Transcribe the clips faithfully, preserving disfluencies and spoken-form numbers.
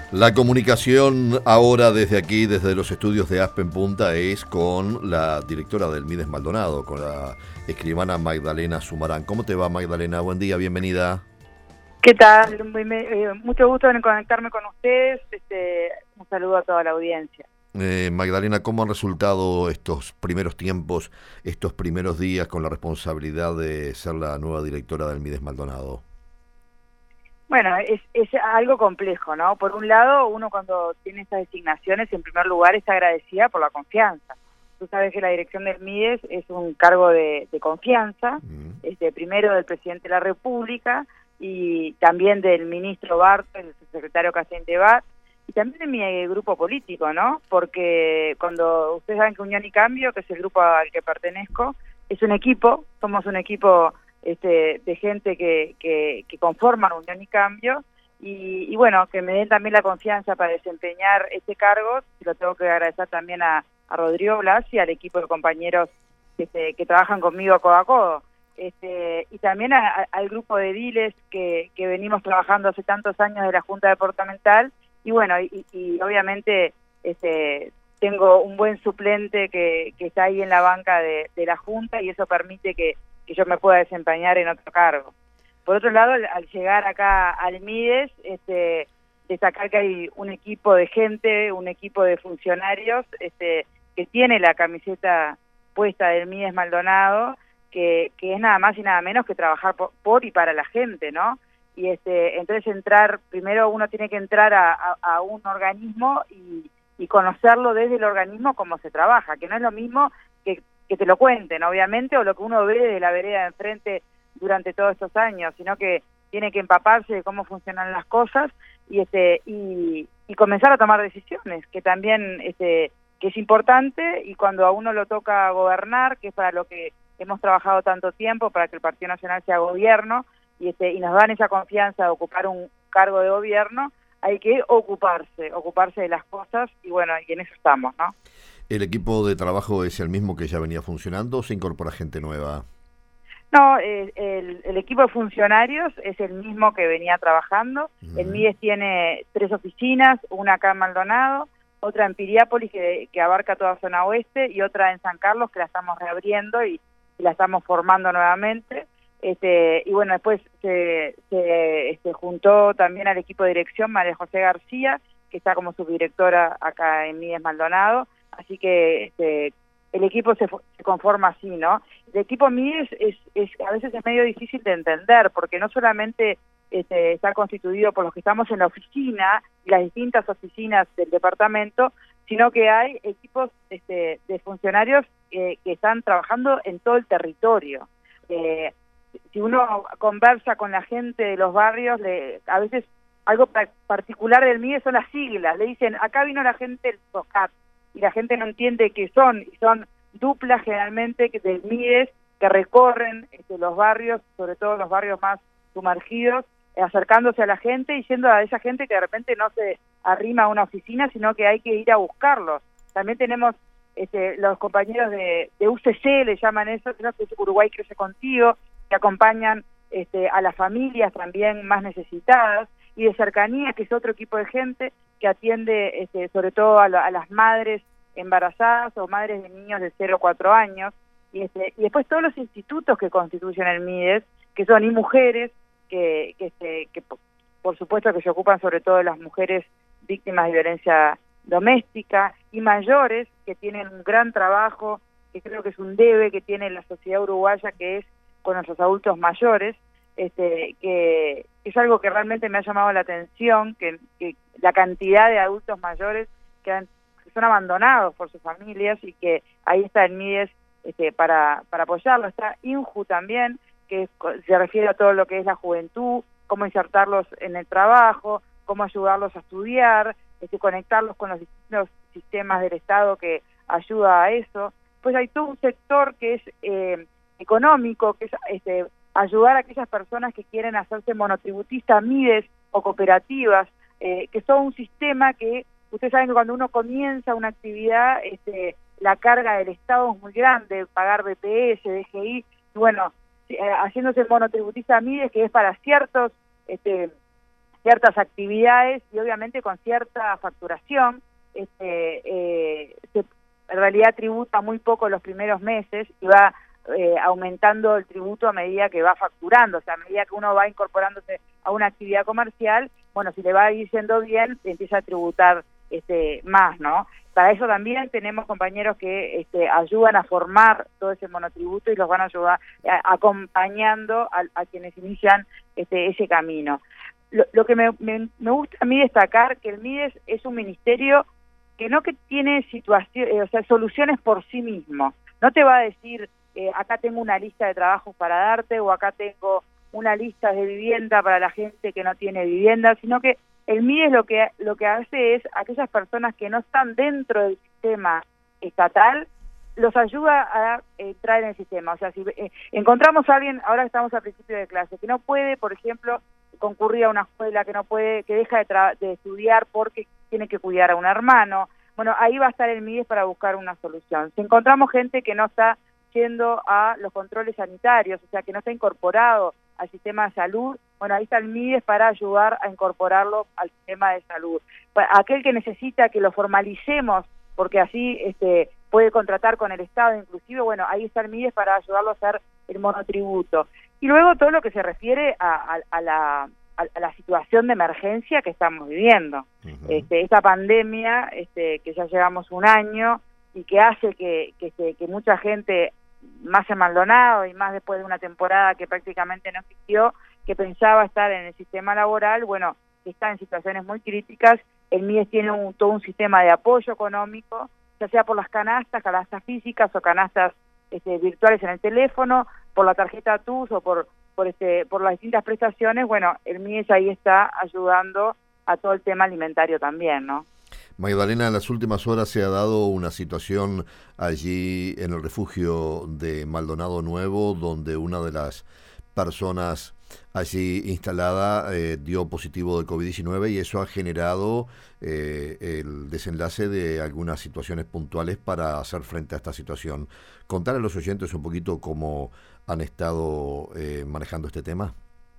La comunicación ahora desde aquí, desde los estudios de Aspen Punta, es con la directora del Mides Maldonado, con la escribana Magdalena Sumarán. ¿Cómo te va, Magdalena? Buen día, bienvenida. ¿Qué tal? Muy, eh, mucho gusto en conectarme con ustedes. Este, un saludo a toda la audiencia. Eh, Magdalena, ¿cómo han resultado estos primeros tiempos, estos primeros días con la responsabilidad de ser la nueva directora del Mides Maldonado? Bueno, es, es algo complejo, ¿no? Por un lado, uno cuando tiene estas designaciones, en primer lugar, está agradecida por la confianza. Tú sabes que la dirección del Mides es un cargo de, de confianza, mm. este, primero del presidente de la República y también del ministro Bartos, el secretario Casente Bat, y también de mi grupo político, ¿no? Porque cuando ustedes saben que Unión y Cambio, que es el grupo al que pertenezco, es un equipo, somos un equipo este, de gente que, que, que conforman Unión y Cambio, y, y bueno, que me den también la confianza para desempeñar este cargo, y lo tengo que agradecer también a, a Rodrigo Blas y al equipo de compañeros este, que trabajan conmigo codo a codo. Este, y también a, a, al grupo de ediles que, que venimos trabajando hace tantos años de la Junta Departamental, y bueno, y, y obviamente este, tengo un buen suplente que, que está ahí en la banca de, de la Junta, y eso permite que, que yo me pueda desempeñar en otro cargo. Por otro lado, al, al llegar acá al Mides, este, destacar que hay un equipo de gente, un equipo de funcionarios este, que tiene la camiseta puesta del Mides Maldonado, que, que es nada más y nada menos que trabajar por, por y para la gente, ¿no? Y este, entonces entrar, primero uno tiene que entrar a, a, a un organismo y, y conocerlo desde el organismo cómo se trabaja, que no es lo mismo que, que te lo cuenten, obviamente, o lo que uno ve de la vereda de enfrente durante todos estos años, sino que tiene que empaparse de cómo funcionan las cosas y este y, y comenzar a tomar decisiones, que también este que es importante, y cuando a uno lo toca gobernar, que es para lo que hemos trabajado tanto tiempo, para que el Partido Nacional sea gobierno, y este y nos dan esa confianza de ocupar un cargo de gobierno, hay que ocuparse, ocuparse de las cosas, y bueno, y en eso estamos, ¿no? ¿El equipo de trabajo es el mismo que ya venía funcionando o se incorpora gente nueva? No, el, el, el equipo de funcionarios es el mismo que venía trabajando. Uh-huh. El Mides tiene tres oficinas, una acá en Maldonado, otra en Piriápolis que, que abarca toda zona oeste, y otra en San Carlos que la estamos reabriendo y, y la estamos formando nuevamente. Este, y bueno, después se, se este, juntó también al equipo de dirección María José García, que está como subdirectora acá en Mides Maldonado, así que este, el equipo se, se conforma así, ¿no? El equipo Mides es, es a veces es medio difícil de entender, porque no solamente este, está constituido por los que estamos en la oficina y las distintas oficinas del departamento, sino que hay equipos este, de funcionarios eh, que están trabajando en todo el territorio. Eh, si uno conversa con la gente de los barrios, le, a veces algo particular del Mides son las siglas. Le dicen, acá vino la gente del SOCAP, y la gente no entiende qué son, y son duplas generalmente que del Mides que recorren este, los barrios, sobre todo los barrios más sumergidos, eh, acercándose a la gente y yendo a esa gente que de repente no se arrima a una oficina, sino que hay que ir a buscarlos. También tenemos este, los compañeros de, de U C C, le llaman eso, que es Uruguay Crece Contigo, que acompañan este, a las familias también más necesitadas, y de cercanía, que es otro equipo de gente que atiende este, sobre todo a, la, a las madres embarazadas o madres de niños de cero a cuatro años, y, este, y después todos los institutos que constituyen el Mides, que son y mujeres, que, que, este, que por supuesto que se ocupan sobre todo de las mujeres víctimas de violencia doméstica, y mayores, que tienen un gran trabajo, que creo que es un debe que tiene la sociedad uruguaya, que es con nuestros adultos mayores, este, que es algo que realmente me ha llamado la atención, que, que la cantidad de adultos mayores que, han, que son abandonados por sus familias, y que ahí está el Mides este, para, para apoyarlo. Está INJU también, que se refiere a todo lo que es la juventud, cómo insertarlos en el trabajo, cómo ayudarlos a estudiar, este, conectarlos con los distintos sistemas del Estado que ayuda a eso. Pues hay todo un sector que es eh, económico, que es este, ayudar a aquellas personas que quieren hacerse monotributistas, Mides o cooperativas, eh, que son un sistema que, ustedes saben que cuando uno comienza una actividad, este, la carga del Estado es muy grande, pagar B P S, D G I, y bueno, eh, haciéndose monotributista Mides, que es para ciertos este, ciertas actividades y obviamente con cierta facturación. Este, eh, se, en realidad tributa muy poco los primeros meses y va eh, aumentando el tributo a medida que va facturando, o sea, a medida que uno va incorporándose a una actividad comercial, bueno, si le va yendo bien, empieza a tributar este, más, ¿no? Para eso también tenemos compañeros que este, ayudan a formar todo ese monotributo y los van a ayudar a, acompañando a, a quienes inician este, ese camino. Lo, lo que me, me, me gusta a mí destacar que el MIDES es un ministerio que no que tiene situación, eh, o sea, soluciones por sí mismo. No te va a decir, eh, acá tengo una lista de trabajos para darte, o acá tengo una lista de vivienda para la gente que no tiene vivienda, sino que el MIDES lo que lo que hace es aquellas personas que no están dentro del sistema estatal, los ayuda a entrar en el sistema. O sea, si eh, encontramos a alguien, ahora estamos al principio de clase, que no puede, por ejemplo, concurrir a una escuela, que no puede, que deja de, tra de estudiar porque tiene que cuidar a un hermano, bueno, ahí va a estar el MIDES para buscar una solución. Si encontramos gente que no está yendo a los controles sanitarios, o sea, que no está incorporado al sistema de salud, bueno, ahí está el MIDES para ayudar a incorporarlo al sistema de salud. Aquel que necesita que lo formalicemos, porque así este, puede contratar con el Estado inclusive, bueno, ahí está el MIDES para ayudarlo a hacer el monotributo. Y luego todo lo que se refiere a, a, a la... a la situación de emergencia que estamos viviendo. Uh-huh. este, esta pandemia, este, que ya llevamos un año y que hace que, que, que mucha gente, más en Maldonado y más después de una temporada que prácticamente no existió, que pensaba estar en el sistema laboral, bueno, que está en situaciones muy críticas. El MIDES tiene un, todo un sistema de apoyo económico, ya sea por las canastas, canastas físicas o canastas este, virtuales en el teléfono, por la tarjeta T U S o por por este por las distintas prestaciones. Bueno, el MIDES ahí está ayudando a todo el tema alimentario también, ¿no? Magdalena, en las últimas horas se ha dado una situación allí en el refugio de Maldonado Nuevo, donde una de las personas allí instalada eh, dio positivo de COVID diecinueve y eso ha generado eh, el desenlace de algunas situaciones puntuales para hacer frente a esta situación. Contar a los oyentes un poquito cómo han estado eh, manejando este tema.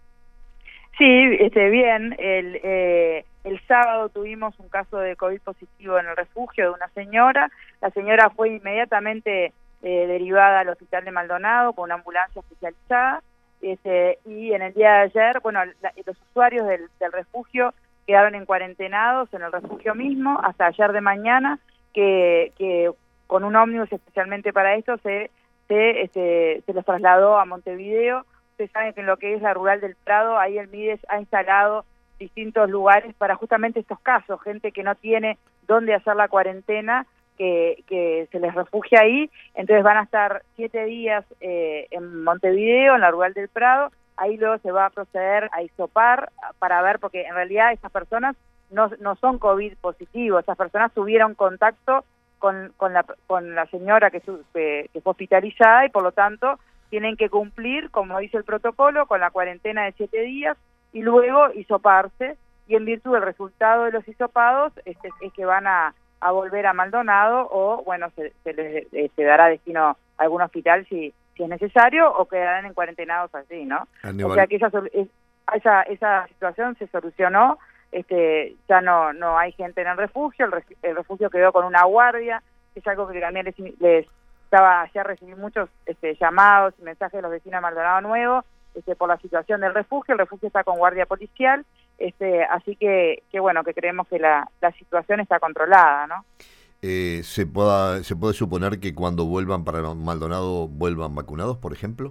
Sí, este, bien, el, eh, el sábado tuvimos un caso de COVID positivo en el refugio de una señora. La señora fue inmediatamente eh, derivada al hospital de Maldonado con una ambulancia especializada. Este, y en el día de ayer, bueno, la, los usuarios del, del refugio quedaron en cuarentenados en el refugio mismo hasta ayer de mañana, que, que con un ómnibus especialmente para esto se, se, este, se los trasladó a Montevideo. Ustedes saben que en lo que es la rural del Prado, ahí el MIDES ha instalado distintos lugares para justamente estos casos, gente que no tiene dónde hacer la cuarentena, que, que se les refugia ahí. Entonces van a estar siete días eh, en Montevideo, en la rural del Prado. Ahí luego se va a proceder a hisopar para ver, porque en realidad estas personas no, no son COVID positivos, estas personas tuvieron contacto con, con, la, con la señora que, que, que fue hospitalizada y por lo tanto tienen que cumplir, como dice el protocolo, con la cuarentena de siete días y luego hisoparse, y en virtud del resultado de los hisopados este, es que van a, a volver a Maldonado o, bueno, se, se les se dará destino a algún hospital si, si es necesario o quedarán en cuarentenados allí, ¿no? Aníbal. O sea que esa, esa, esa situación se solucionó, este, ya no, no hay gente en el refugio, el, ref, el refugio quedó con una guardia, que es algo que también les... les estaba ayer recibí muchos este, llamados y mensajes de los vecinos de Maldonado Nuevo este, por la situación del refugio. El refugio está con guardia policial, este, así que, que bueno, que creemos que la, la situación está controlada, ¿no? Eh, ¿se, pueda, ¿Se puede suponer que cuando vuelvan para Maldonado vuelvan vacunados, por ejemplo?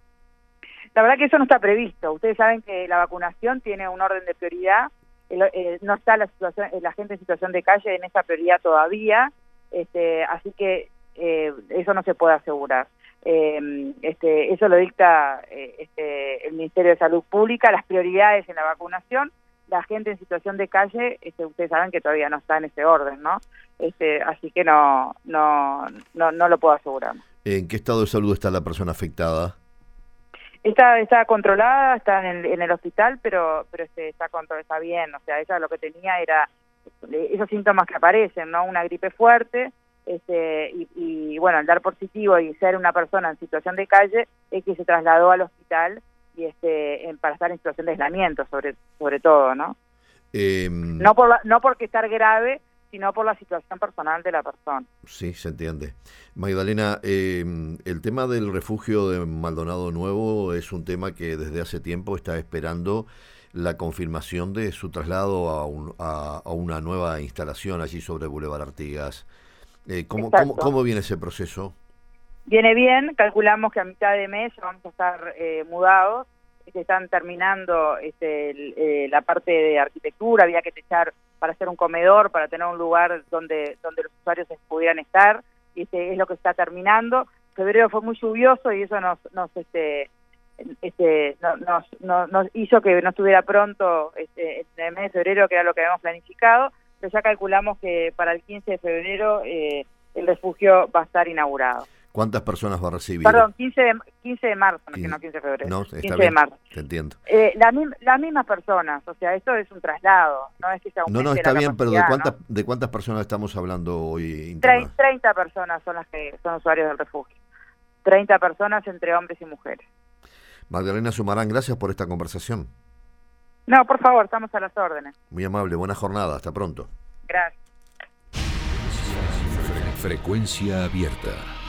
La verdad que eso no está previsto. Ustedes saben que la vacunación tiene un orden de prioridad. El, eh, no está la situación, la gente en situación de calle en esa prioridad todavía, este, así que Eh, eso no se puede asegurar. Eh, este, eso lo dicta eh, este, el Ministerio de Salud Pública, las prioridades en la vacunación. La gente en situación de calle, este, ustedes saben que todavía no está en ese orden, ¿no? Este, así que no, no, no, no lo puedo asegurar. ¿En qué estado de salud está la persona afectada? Está, está controlada, está en el, en el hospital, pero, pero este, está controlada, está bien. O sea, ella lo que tenía era esos síntomas que aparecen, ¿no? Una gripe fuerte. Este, y, y bueno, al dar positivo y ser una persona en situación de calle es que se trasladó al hospital y este en, para estar en situación de aislamiento, sobre sobre todo, ¿no? Eh, no por la, no porque estar grave, sino por la situación personal de la persona. Sí, se entiende. Magdalena, eh, el tema del refugio de Maldonado Nuevo es un tema que desde hace tiempo está esperando la confirmación de su traslado a, un, a, a una nueva instalación allí sobre Boulevard Artigas. Eh, ¿cómo, cómo, ¿Cómo viene ese proceso? Viene bien, calculamos que a mitad de mes vamos a estar eh, mudados, que están terminando este, el, eh, la parte de arquitectura, había que techar para hacer un comedor, para tener un lugar donde donde los usuarios pudieran estar, y este es lo que está terminando. Febrero fue muy lluvioso y eso nos nos este este no, nos, nos nos hizo que no estuviera pronto este, en el mes de febrero, que era lo que habíamos planificado, pero ya calculamos que para el quince de febrero eh, el refugio va a estar inaugurado. ¿Cuántas personas va a recibir? Perdón, quince de, quince de marzo, quince, no quince de febrero. No, está quince bien, de marzo. Te entiendo. Eh, la, las mismas personas, o sea, esto es un traslado, no es que se aumente No, no, está la bien, pero ¿de cuántas, ¿no? ¿de cuántas personas estamos hablando hoy? Internas? treinta personas son las que son usuarios del refugio. treinta personas entre hombres y mujeres. Magdalena Sumarán, gracias por esta conversación. No, por favor, estamos a las órdenes. Muy amable, buena jornada, hasta pronto. Gracias. Frecuencia abierta.